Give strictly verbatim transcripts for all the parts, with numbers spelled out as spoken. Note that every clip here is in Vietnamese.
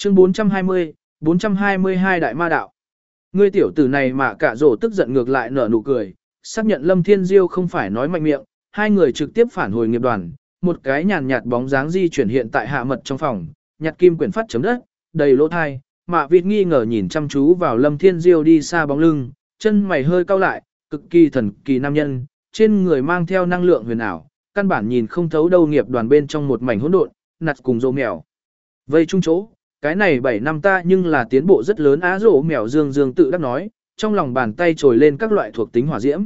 Chương bốn trăm hai mươi, bốn trăm hai mươi hai Đại Ma Đạo. Ngươi tiểu tử này mà cả rổ tức giận ngược lại nở nụ cười, xác nhận Lâm Thiên Diêu không phải nói mạnh miệng, hai người trực tiếp phản hồi nghiệp đoàn, một cái nhàn nhạt bóng dáng di chuyển hiện tại hạ mật trong phòng, nhặt kim quyển phát chấm đất, đầy lỗ thai, Mạ Vịt nghi ngờ nhìn chăm chú vào Lâm Thiên Diêu đi xa bóng lưng, chân mày hơi cau lại, cực kỳ thần kỳ nam nhân, trên người mang theo năng lượng huyền ảo, căn bản nhìn không thấu đâu nghiệp đoàn bên trong một mảnh hỗn độn, nặt cùng rô mèo. Vây chung chỗ, cái này bảy năm ta nhưng là tiến bộ rất lớn á, rổ mèo dương dương tự đắc nói, trong lòng bàn tay trồi lên các loại thuộc tính hỏa diễm.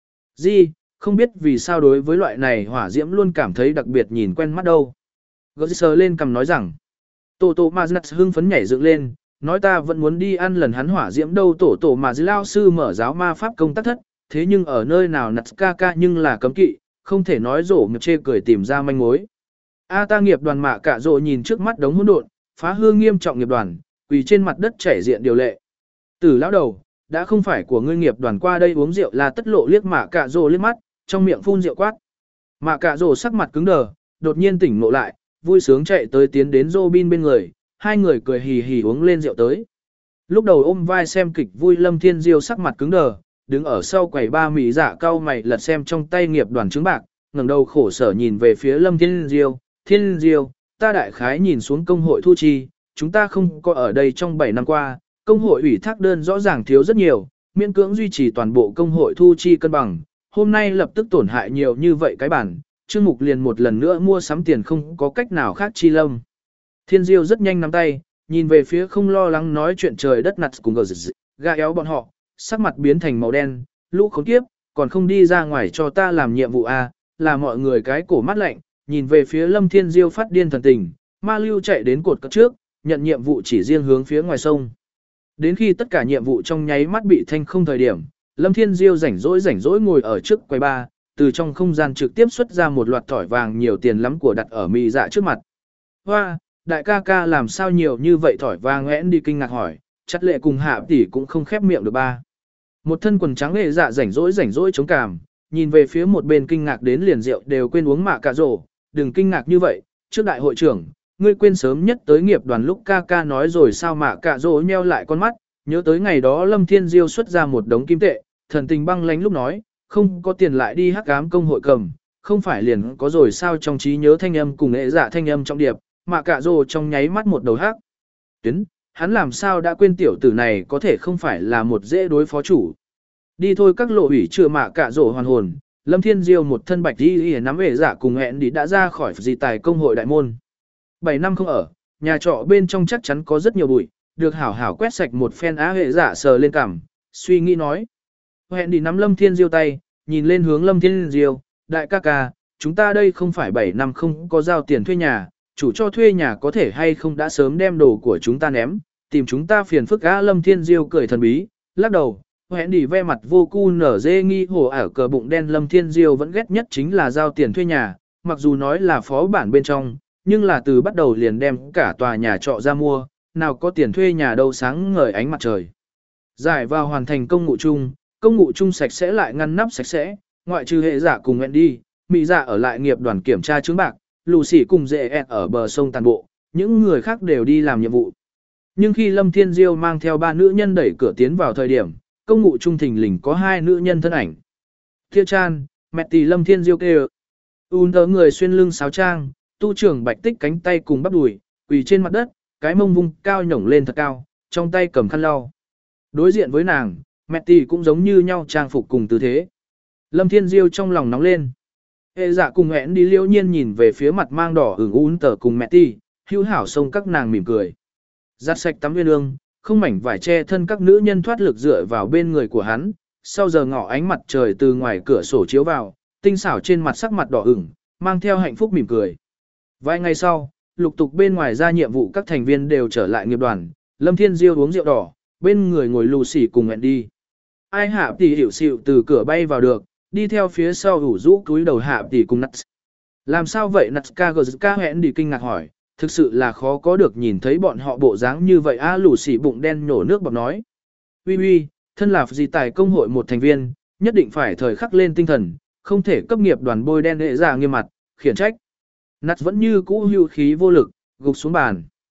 Di, không biết vì sao đối với loại này hỏa diễm luôn cảm thấy đặc biệt nhìn quen mắt đâu. Gơ sờ lên cầm nói rằng, tổ tổ mà hưng phấn nhảy dựng lên, nói ta vẫn muốn đi ăn lần hắn hỏa diễm đâu. Tổ tổ mà lao sư mở giáo ma pháp công tác thất, thế nhưng ở nơi nào nặt ca ca nhưng là cấm kỵ, không thể nói rổ nghiệp chê cười tìm ra manh mối. A ta nghiệp đoàn mạ cả rộ nhìn trước mắt đống hỗn độn, phá hư nghiêm trọng nghiệp đoàn, quỳ trên mặt đất chảy diện điều lệ. Tử lão đầu, đã không phải của ngươi nghiệp đoàn qua đây uống rượu là tất lộ liếc mạ cả rộ liếc mắt, trong miệng phun rượu quát. Mạ cả rộ sắc mặt cứng đờ, đột nhiên tỉnh ngộ lại, vui sướng chạy tới tiến đến Robin bên người, hai người cười hì hì uống lên rượu tới. Lúc đầu ôm vai xem kịch vui Lâm Thiên Diêu sắc mặt cứng đờ, đứng ở sau quầy ba mỹ dạ cao mày lật xem trong tay nghiệp đoàn chứng bạc, ngẩng đầu khổ sở nhìn về phía Lâm Thiên Diêu, Thiên Diêu, ta đại khái nhìn xuống công hội thu chi, chúng ta không có ở đây trong bảy năm qua, công hội ủy thác đơn rõ ràng thiếu rất nhiều, miễn cưỡng duy trì toàn bộ công hội thu chi cân bằng, hôm nay lập tức tổn hại nhiều như vậy cái bản, Trương Mục liền một lần nữa mua sắm tiền không có cách nào khác chi lâm. Thiên Diêu rất nhanh nắm tay, nhìn về phía không lo lắng nói chuyện trời đất nặt cùng gờ dị, gà éo bọn họ, sắc mặt biến thành màu đen, lũ khốn kiếp, còn không đi ra ngoài cho ta làm nhiệm vụ à, là mọi người cái cổ mắt lạnh, nhìn về phía Lâm Thiên Diêu phát điên thần tình, ma lưu chạy đến cột cất trước, nhận nhiệm vụ chỉ riêng hướng phía ngoài sông. Đến khi tất cả nhiệm vụ trong nháy mắt bị thanh không thời điểm, Lâm Thiên Diêu rảnh rỗi rảnh rỗi ngồi ở trước quầy ba, từ trong không gian trực tiếp xuất ra một loạt thỏi vàng nhiều tiền lắm của đặt ở mì dạ trước mặt. Hoa, đại ca ca làm sao nhiều như vậy thỏi vàng ngẽn đi kinh ngạc hỏi, chắc lệ cùng hạ tỷ cũng không khép miệng được ba. Một thân quần trắng lệ dạ rảnh rỗi rảnh rỗi chống cảm, nhìn về phía một bên kinh ngạc đến liền rượu đều quên uống mạ cả rổ, đừng kinh ngạc như vậy, trước đại hội trưởng, ngươi quên sớm nhất tới nghiệp đoàn lúc ca ca nói rồi sao mạ cả rổ nheo lại con mắt, nhớ tới ngày đó Lâm Thiên Diêu xuất ra một đống kim tệ, thần tình băng lánh lúc nói, không có tiền lại đi hắc ám công hội cầm, không phải liền có rồi sao trong trí nhớ thanh âm cùng nghệ dạ thanh âm trong điệp, mạ cả rổ trong nháy mắt một đầu hắc. Tuyến, hắn làm sao đã quên tiểu tử này có thể không phải là một dễ đối phó chủ. Đi thôi các lộ ủy chưa mạ cả rổ hoàn hồn, Lâm Thiên Diêu một thân bạch đi y nắm vệ giả cùng hẹn đi đã ra khỏi dị tài công hội đại môn. bảy năm không ở, nhà trọ bên trong chắc chắn có rất nhiều bụi, được hảo hảo quét sạch một phen á hệ giả sờ lên cằm, suy nghĩ nói. Hẹn đi nắm Lâm Thiên Diêu tay, nhìn lên hướng Lâm Thiên Diêu, đại ca ca, chúng ta đây không phải bảy năm không có giao tiền thuê nhà, chủ cho thuê nhà có thể hay không đã sớm đem đồ của chúng ta ném, tìm chúng ta phiền phức á. Lâm Thiên Diêu cười thần bí, lắc đầu. Hẹn đi ve mặt vô cu nở dê nghi hồ ở cờ bụng đen. Lâm Thiên Diêu vẫn ghét nhất chính là giao tiền thuê nhà, mặc dù nói là phó bản bên trong, nhưng là từ bắt đầu liền đem cả tòa nhà trọ ra mua, nào có tiền thuê nhà đâu sáng ngời ánh mặt trời. Giải vào hoàn thành công ngụ chung, công ngụ chung sạch sẽ lại ngăn nắp sạch sẽ, ngoại trừ hệ giả cùng hẹn đi, mỹ giả ở lại nghiệp đoàn kiểm tra chứng bạc, lù xỉ cùng dễ ẹn ở bờ sông tàn bộ, những người khác đều đi làm nhiệm vụ. Nhưng khi Lâm Thiên Diêu mang theo ba nữ nhân đẩy cửa tiến vào thời điểm, công ngụ trung thình lình có hai nữ nhân thân ảnh. Thiêu Chan, mẹ tỷ Lâm Thiên Diêu kêu. Un tớ người xuyên lưng sáo trang, tu trưởng bạch tích cánh tay cùng bắp đùi, quỳ trên mặt đất, cái mông vung cao nhổng lên thật cao, trong tay cầm khăn lau. Đối diện với nàng, mẹ tỷ cũng giống như nhau trang phục cùng tư thế. Lâm Thiên Diêu trong lòng nóng lên. Hệ dạ cùng hẹn đi liễu nhiên nhìn về phía mặt mang đỏ ửng Un tớ cùng mẹ tỷ, hữu hảo xông các nàng mỉm cười. Giặt sạch tắm nguyên ương, không mảnh vải che thân các nữ nhân thoát lực dựa vào bên người của hắn, sau giờ ngọ ánh mặt trời từ ngoài cửa sổ chiếu vào, tinh xảo trên mặt sắc mặt đỏ ửng, mang theo hạnh phúc mỉm cười. Vài ngày sau, lục tục bên ngoài ra nhiệm vụ các thành viên đều trở lại nghiệp đoàn, Lâm Thiên Diêu uống rượu đỏ, bên người ngồi Lucy cùng hẹn đi. Ai hạ tỷ hiểu xịu từ cửa bay vào được, đi theo phía sau ủ rũ cúi đầu hạ tỷ cùng Nuts. Làm sao vậy Nuts ca gờ ca hẹn đi kinh ngạc hỏi. Thực sự là khó có được nhìn thấy bọn họ bộ dáng như vậy a. Lù xỉ bụng đen nhổ nước bọt nói. Uy uy, thân là gì tài công hội một thành viên, nhất định phải thời khắc lên tinh thần, không thể cấp nghiệp đoàn bôi đen hệ ra nghiêm mặt, khiển trách. Nặt vẫn như cũ hưu khí vô lực, gục xuống bàn.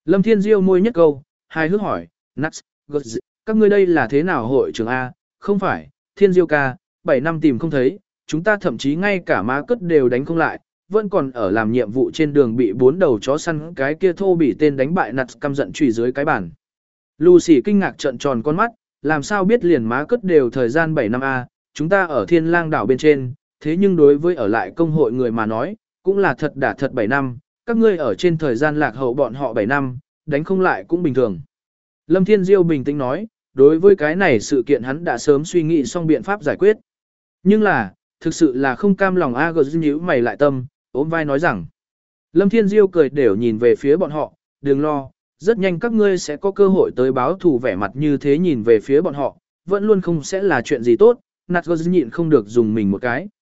Lâm Thiên Diêu môi nhất câu, hài hước hỏi, Nats, các ngươi đây là thế nào hội trưởng A, không phải, Thiên Diêu ca, bảy năm tìm không thấy, chúng ta thậm chí ngay cả má cất đều đánh không lại, vẫn còn ở làm nhiệm vụ trên đường bị bốn đầu chó săn cái kia thô bị tên đánh bại Nats căm giận chùy dưới cái bàn. Lucy kinh ngạc trợn tròn con mắt, làm sao biết liền má cất đều thời gian bảy năm A, chúng ta ở Thiên Lang đảo bên trên, thế nhưng đối với ở lại công hội người mà nói, cũng là thật đả thật bảy năm, các ngươi ở trên thời gian lạc hậu bọn họ bảy năm, đánh không lại cũng bình thường. Lâm Thiên Diêu bình tĩnh nói, đối với cái này sự kiện hắn đã sớm suy nghĩ xong biện pháp giải quyết. Nhưng là, thực sự là không cam lòng A G nhíu mày lại tâm, ốm vai nói rằng. Lâm Thiên Diêu cười đều nhìn về phía bọn họ, đừng lo, rất nhanh các ngươi sẽ có cơ hội tới báo thù vẻ mặt như thế nhìn về phía bọn họ, vẫn luôn không sẽ là chuyện gì tốt, Nat G nhịn không được dùng mình một cái.